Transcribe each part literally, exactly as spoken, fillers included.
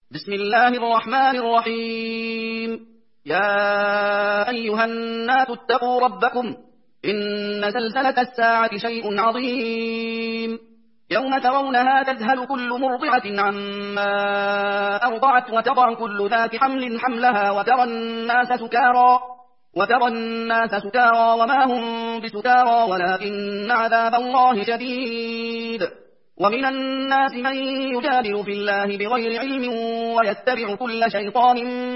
بسم الله الرحمن الرحيم. يا أيها الناس اتقوا ربكم، إن زلزلة الساعة شيء عظيم، يوم ترونها تذهل كل مرضعة عما أرضعت وتضع كل ذات حمل حملها وترى الناس سكارى وترى الناس سكارى وما هم بسكارى ولكن عذاب الله شديد. ومن الناس من يجادل في الله بغير علم ويتبع كل شيطان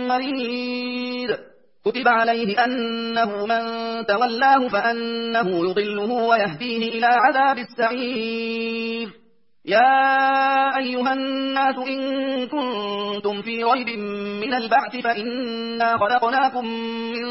مريد. كتب عليه أنه من تولاه فأنه يضله ويهديه إلى عذاب السعير. يا أيها الناس إن كنتم في ريب من البعث فإنا خلقناكم من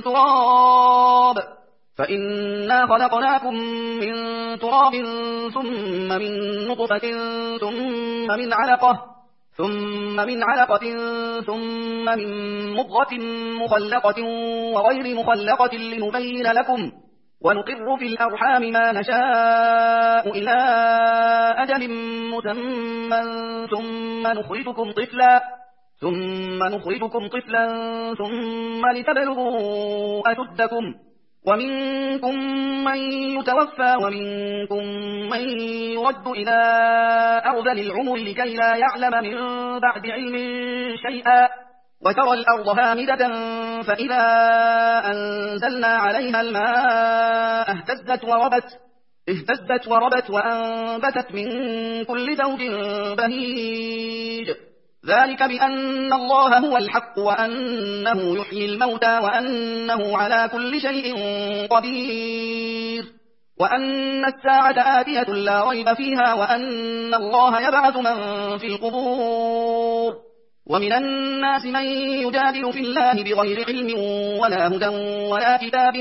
تراب فإنا خلقناكم من تراب ثم من نطفة ثم من علقة ثم من علقة ثم من مضغة مخلقة وغير مخلقة لنبين لكم ونقر في الأرحام ما نشاء إلى أجل مسمى ثم نخرجكم طفلا ثم نخرجكم طفلا ثم لتبلغوا أشدكم، ومنكم من يتوفى ومنكم من يرد إلى أرذل العمر لكي لا يعلم من بعد علم شيئا. وترى الأرض هامدة فإذا أنزلنا عليها الماء اهتزت وربت اهتزت وربت وأنبتت من كل زوج بهيج. ذلك بأن الله هو الحق وأنه يحيي الموتى وأنه على كل شيء قدير وأن الساعة آتية لا ريب فيها وأن الله يبعث من في القبور. ومن الناس من يجادل في الله بغير علم ولا هدى ولا كتاب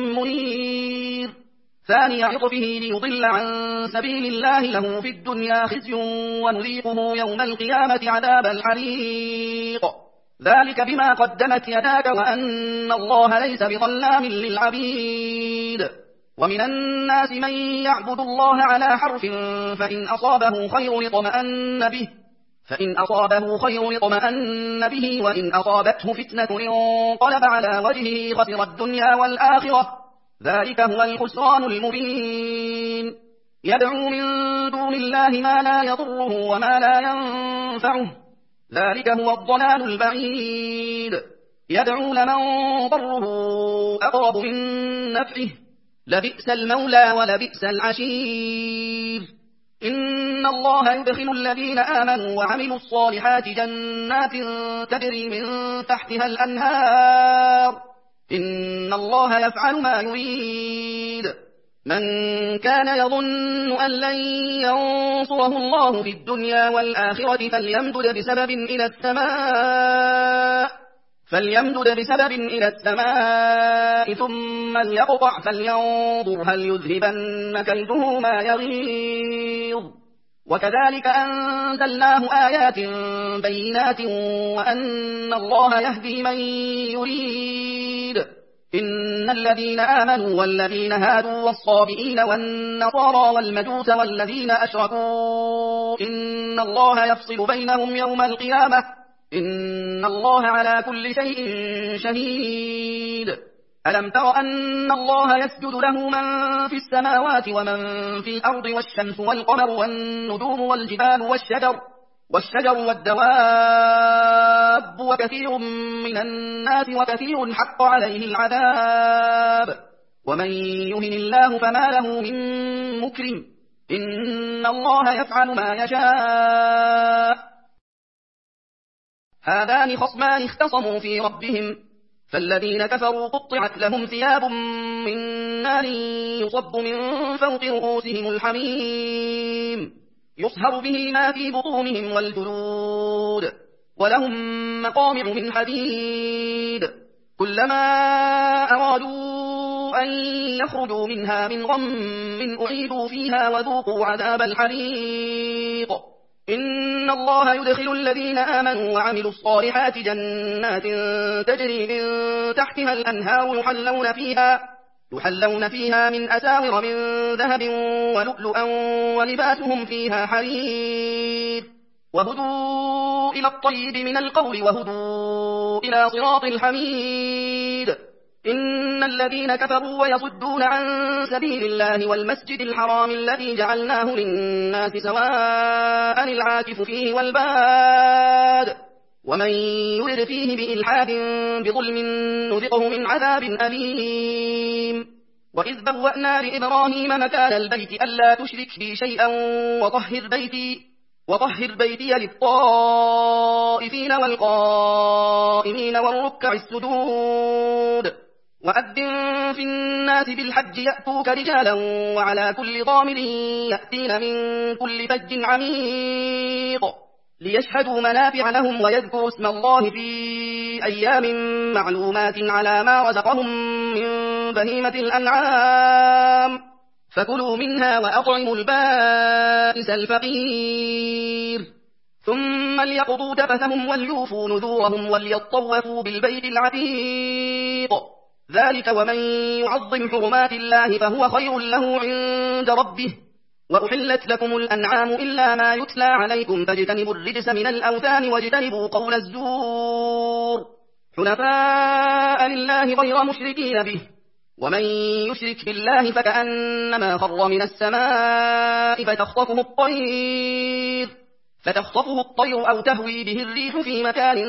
منير. ثاني عطفه ليضل عن سبيل الله له في الدنيا خزي ونذيقه يوم القيامة عذاب الحريق. ذلك بما قدمت يداك وأن الله ليس بظلام للعبيد. ومن الناس من يعبد الله على حرف فإن أصابه خير اطمأن به فإن أصابه خير اطمأن به وإن أصابته فتنة انقلب على وجهه خسر الدنيا والآخرة. ذلك هو الخسران المبين. يدعو من دون الله ما لا يضره وما لا ينفعه، ذلك هو الضلال البعيد. يدعو لمن ضره أقرب من نفعه، لبئس المولى ولبئس العشير. إن الله يدخل الذين آمنوا وعملوا الصالحات جنات تجري من تحتها الأنهار، إن الله يفعل ما يريد. من كان يظن أن لن ينصره الله في الدنيا والآخرة فليمدد بسبب إلى السماء فليمدد بسبب إلى السماء ثم ليقطع فلينظر هل يذهبن كيده ما يغيظ. وكذلك أنزلناه آيات بينات وأن الله يهدي من يريد. إن الذين آمنوا والذين هادوا والصابئين والنصارى والمجوس والذين أشركوا إن الله يفصل بينهم يوم القيامة، إن الله على كل شيء شهيد. ألم تر أن الله يسجد له من في السماوات ومن في الأرض والشمس والقمر والنجوم والجبال والشجر والشجر والدواب وكثير من الناس وكثير حق عليه العذاب. ومن يهن الله فما له من مكرم، إن الله يفعل ما يشاء. هذان خصمان اختصموا في ربهم فالذين كفروا قطعت لهم ثياب من نار يصب من فوق رؤوسهم الحميم يصهر به ما في بطونهم والجلود ولهم مقامع من حديد. كلما أرادوا أن يخرجوا منها من غم أعيدوا فيها وذوقوا عذاب الحريق. إن الله يدخل الذين آمنوا وعملوا الصالحات جنات تجري من تحتها الأنهار يحلون فيها, يحلون فيها من أساور من ذهب ولؤلؤا ولباسهم فيها حرير وهدوا وهدوا إلى الطيب من القول وهدوا إلى صراط الحميد. إن الذين كفروا ويصدون عن سبيل الله والمسجد الحرام الذي جعلناه للناس سواء العاكف فيه والباد ومن يرد فيه بإلحاد بظلم نذقه من عذاب أليم. وإذ بوأنا لإبراهيم مكان البيت ألا تشرك بي شيئا وطهر بيتي وطهر بيتي للطائفين والقائمين والركع السجود. وأذن في الناس بالحج يأتوك رجالا وعلى كل ضامر يأتين من كل فج عميق ليشهدوا منافع لهم ويذكروا اسم الله في أيام معلومات على ما رزقهم من بهيمة الأنعام فكلوا منها وأطعموا البائس الفقير ثم ليقضوا تفثهم وليوفوا نذورهم وليطوفوا بالبيت العتيق. ذلك ومن يعظم حرمات الله فهو خير له عند ربه. وأحلت لكم الأنعام إلا ما يتلى عليكم فاجتنبوا الرجس من الأوثان واجتنبوا قول الزور حنفاء لله غير مشركين به. ومن يشرك بالله فكأنما خر من السماء فتخطفه الطير فتخطفه الطير أو تهوي به الريح في مكان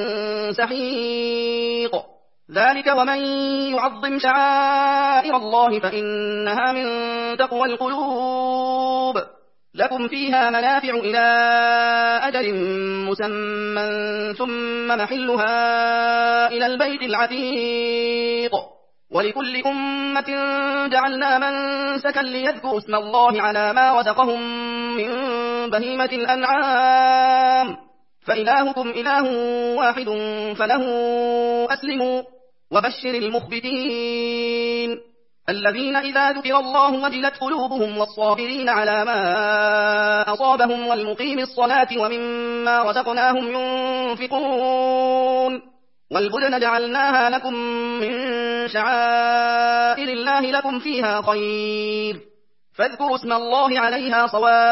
سحيق. ذلك ومن يعظم شعائر الله فإنها من تقوى القلوب. لكم فيها منافع إلى أجل مسمى ثم محلها إلى البيت العتيق. ولكل أمة جعلنا منسكا ليذكروا اسم الله على ما رزقهم من بهيمة الأنعام فإلهكم إله واحد فله أسلموا وبشر المخبتين الذين إذا ذكر الله وجلت قلوبهم والصابرين على ما أصابهم والمقيم الصلاة ومما رزقناهم ينفقون. والبدن جعلناها لكم من شعائر الله لكم فيها خير فاذكروا اسم الله عليها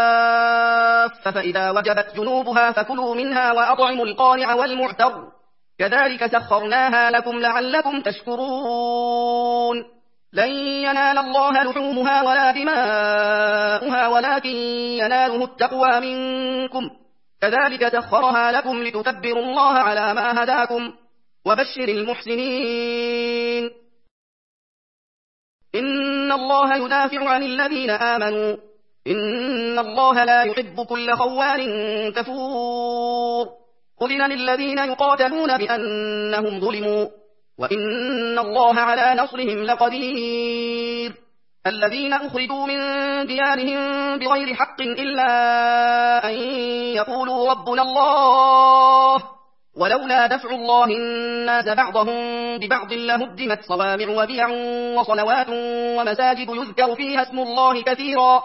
صواف فإذا وجبت جنوبها فكلوا منها وأطعموا القانع والمعتر كذلك سخرناها لكم لعلكم تشكرون. لن ينال الله لحومها ولا دماؤها ولكن يناله التقوى منكم كذلك سخرها لكم لتكبروا الله على ما هداكم وبشر المحسنين. إن الله يدافع عن الذين آمنوا إن الله لا يحب كل خوان كفور. أذن للذين يقاتلون بأنهم ظلموا وإن الله على نصرهم لقدير. الذين أخرجوا من ديارهم بغير حق إلا أن يقولوا ربنا الله ولولا دفع الله الناس بعضهم ببعض لهدمت صوامع وبيع وصلوات ومساجد يذكر فيها اسم الله كثيرا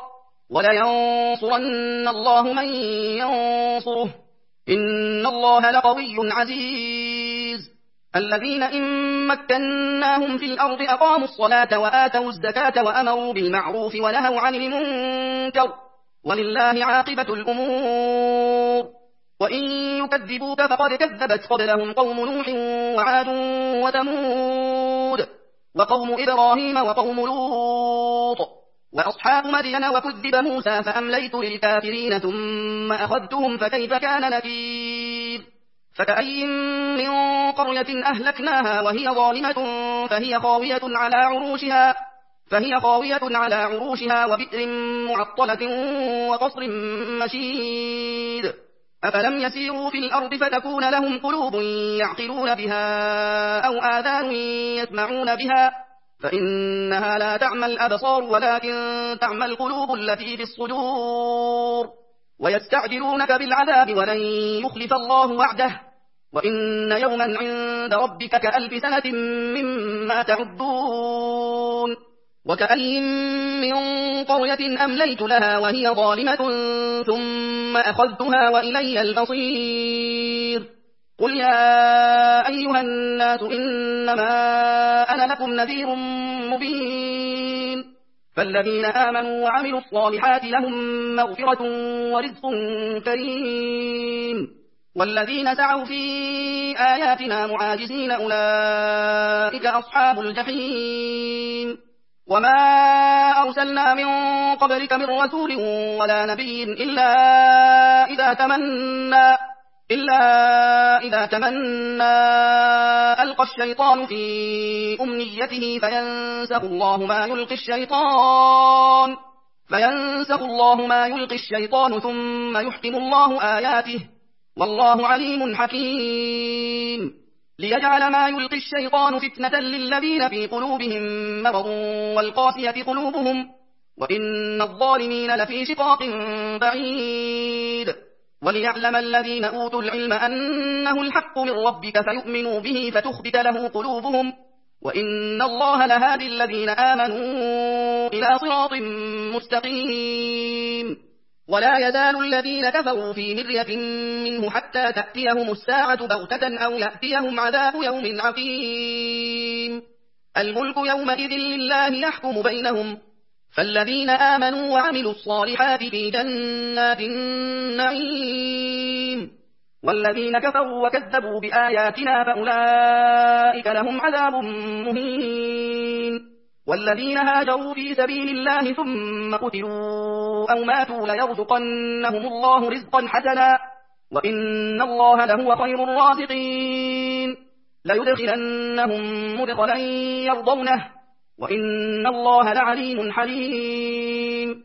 ولينصرن الله من ينصره إن الله لقوي عزيز. الذين إن مكناهم في الأرض أقاموا الصلاة وآتوا الزكاة وأمروا بالمعروف ونهوا عن المنكر ولله عاقبة الأمور. وإن يكذبوك فقد كذبت قبلهم قوم نوح وعاد وثمود وقوم إبراهيم وقوم لوط وأصحاب مدين وكذب موسى فأمليت للكافرين ثم أخذتهم فكيف كان نكير. فكأي من قرية أهلكناها وهي ظالمة فهي خاوية على عروشها فهي خاوية على عروشها وبئر معطلة وقصر مشيد. أفلم يسيروا في الأرض فتكون لهم قلوب يعقلون بها أو آذان يسمعون بها فإنها لا تعمى الأبصار ولكن تعمى القلوب التي في الصدور. ويستعجلونك بالعذاب ولن يخلف الله وعده وإن يوما عند ربك كألف سنة مما تعدون. وكأي من قرية أمليت لها وهي ظالمة ثم أخذتها وإلي المصير. قل يا أيها الناس إنما أنا لكم نذير مبين. فالذين آمنوا وعملوا الصالحات لهم مغفرة ورزق كريم. والذين سعوا في آياتنا معاجزين أولئك أصحاب الجحيم. وما أرسلنا من قبلك من رسول ولا نبي إلا إذا تمنى إلا إذا تمنى ألقى الشيطان في أمنيته فينسخ الله ما يلقي الشيطان فينسخ الله ما يلقي الشيطان ثم يحكم الله آياته والله عليم حكيم. ليجعل ما يلقي الشيطان فتنة للذين في قلوبهم مرض والقاسية قلوبهم وإن الظالمين لفي شقاق بعيد. وليعلم الذين أوتوا العلم أنه الحق من ربك فيؤمنوا به فتخبت له قلوبهم وإن الله لهادي الذين آمنوا إلى صراط مستقيم. ولا يزال الذين كفروا في مرية منه حتى تأتيهم الساعة بغتة أو يأتيهم عذاب يوم عقيم. الملك يومئذ لله يحكم بينهم فالذين آمنوا وعملوا الصالحات في جنات النعيم والذين كفروا وكذبوا بآياتنا فأولئك لهم عذاب مهين. والذين هاجروا في سبيل الله ثم قتلوا أو ماتوا ليرزقنهم الله رزقا حسنا وإن الله لهو خير الرازقين. ليدخلنهم مدخلا يرضونه وإن الله لعليم حليم.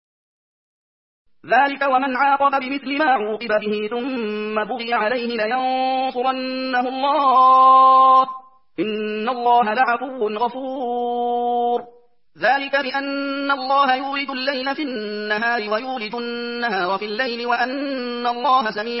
ذلك ومن عاقب بمثل ما عوقب به ثم بغي عليه لينصرنه الله إن الله لعفو غفور. ذلك بأن الله يولد الليل في النهار ويولد النهار في الليل وأن الله سميع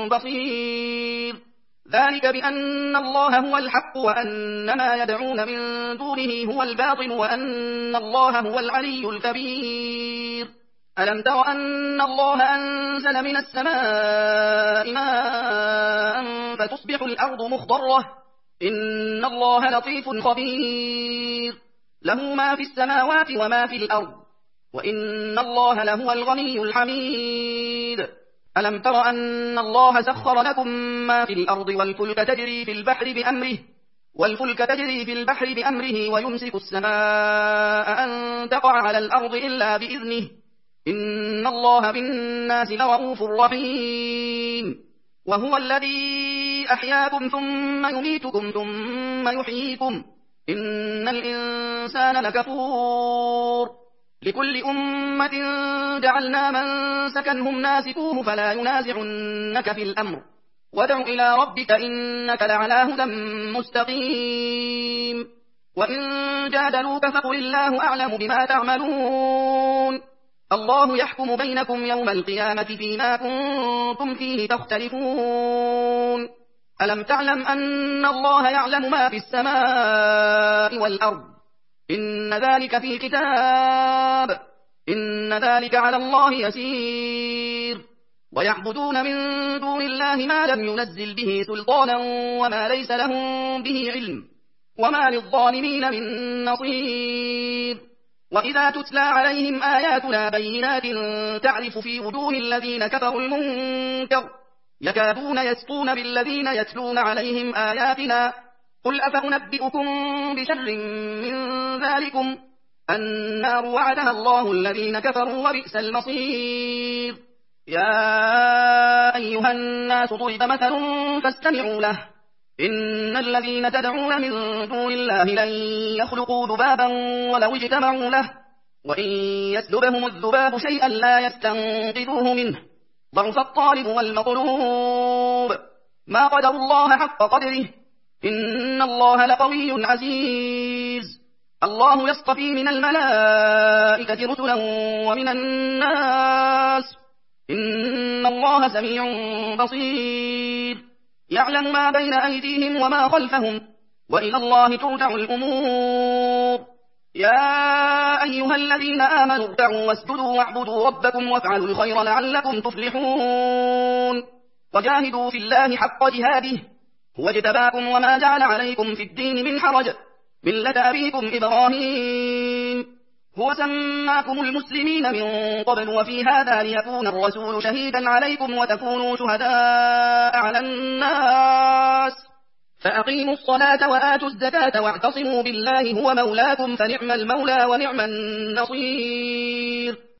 بصير. ذلك بأن الله هو الحق وأن ما يدعون من دونه هو الباطل وأن الله هو العلي الكبير. ألم تر أن الله أنزل من السماء ماء فتصبح الأرض مخضرة إن الله لطيف خبير. له ما في السماوات وما في الأرض وإن الله لهو الغني الحميد. ألم تر أن الله سخر لكم ما في الأرض والفلك تجري في البحر بأمره والفلك تجري في البحر بأمره ويمسك السماء أن تقع على الأرض إلا بإذنه إن الله بالناس لرؤوف رحيم. وهو الذي أحياكم ثم يميتكم ثم يحييكم إن الإنسان لكفور. لكل أمة جعلنا من سكنهم ناسكوه فلا ينازعنك في الأمر وادع إلى ربك إنك لعلى هدى مستقيم. وإن جادلوك فقل الله أعلم بما تعملون الله يحكم بينكم يوم القيامة فيما كنتم فيه تختلفون. ألم تعلم أن الله يعلم ما في السماء والأرض إن ذلك في كتاب إن ذلك على الله يسير. ويعبدون من دون الله ما لم ينزل به سلطانا وما ليس لهم به علم وما للظالمين من نصير. وإذا تتلى عليهم آياتنا بينات تعرف في وجوه الذين كفروا المنكر يكادون يسطون بالذين يتلون عليهم آياتنا قل أفأنبئكم بشر من ذلكم النار وعدها الله الذين كفروا وبئس المصير. يا أيها الناس ضرب مثل فاستمعوا له إن الذين تدعون من دون الله لن يخلقوا ذبابا ولو اجتمعوا له وإن يسلبهم الذباب شيئا لا يستنقذوه منه ضعف الطالب والمطلوب ما قدر الله حق قدره إن الله لقوي عزيز. الله يصطفي من الملائكة رسلا ومن الناس إن الله سميع بصير. يعلم ما بين أيديهم وما خلفهم وإلى الله ترجع الأمور. يا أيها الذين آمنوا اركعوا واسجدوا واعبدوا ربكم وافعلوا الخير لعلكم تفلحون. وجاهدوا في الله حق جهاده هو اجتباكم وما جعل عليكم في الدين من حرج ملة أبيكم إبراهيم هو سماكم المسلمين من قبل وفي هذا ليكون الرسول شهيدا عليكم وتكونوا شهداء على الناس فأقيموا الصلاة وآتوا الزكاة واعتصموا بالله هو مولاكم فنعم المولى ونعم النصير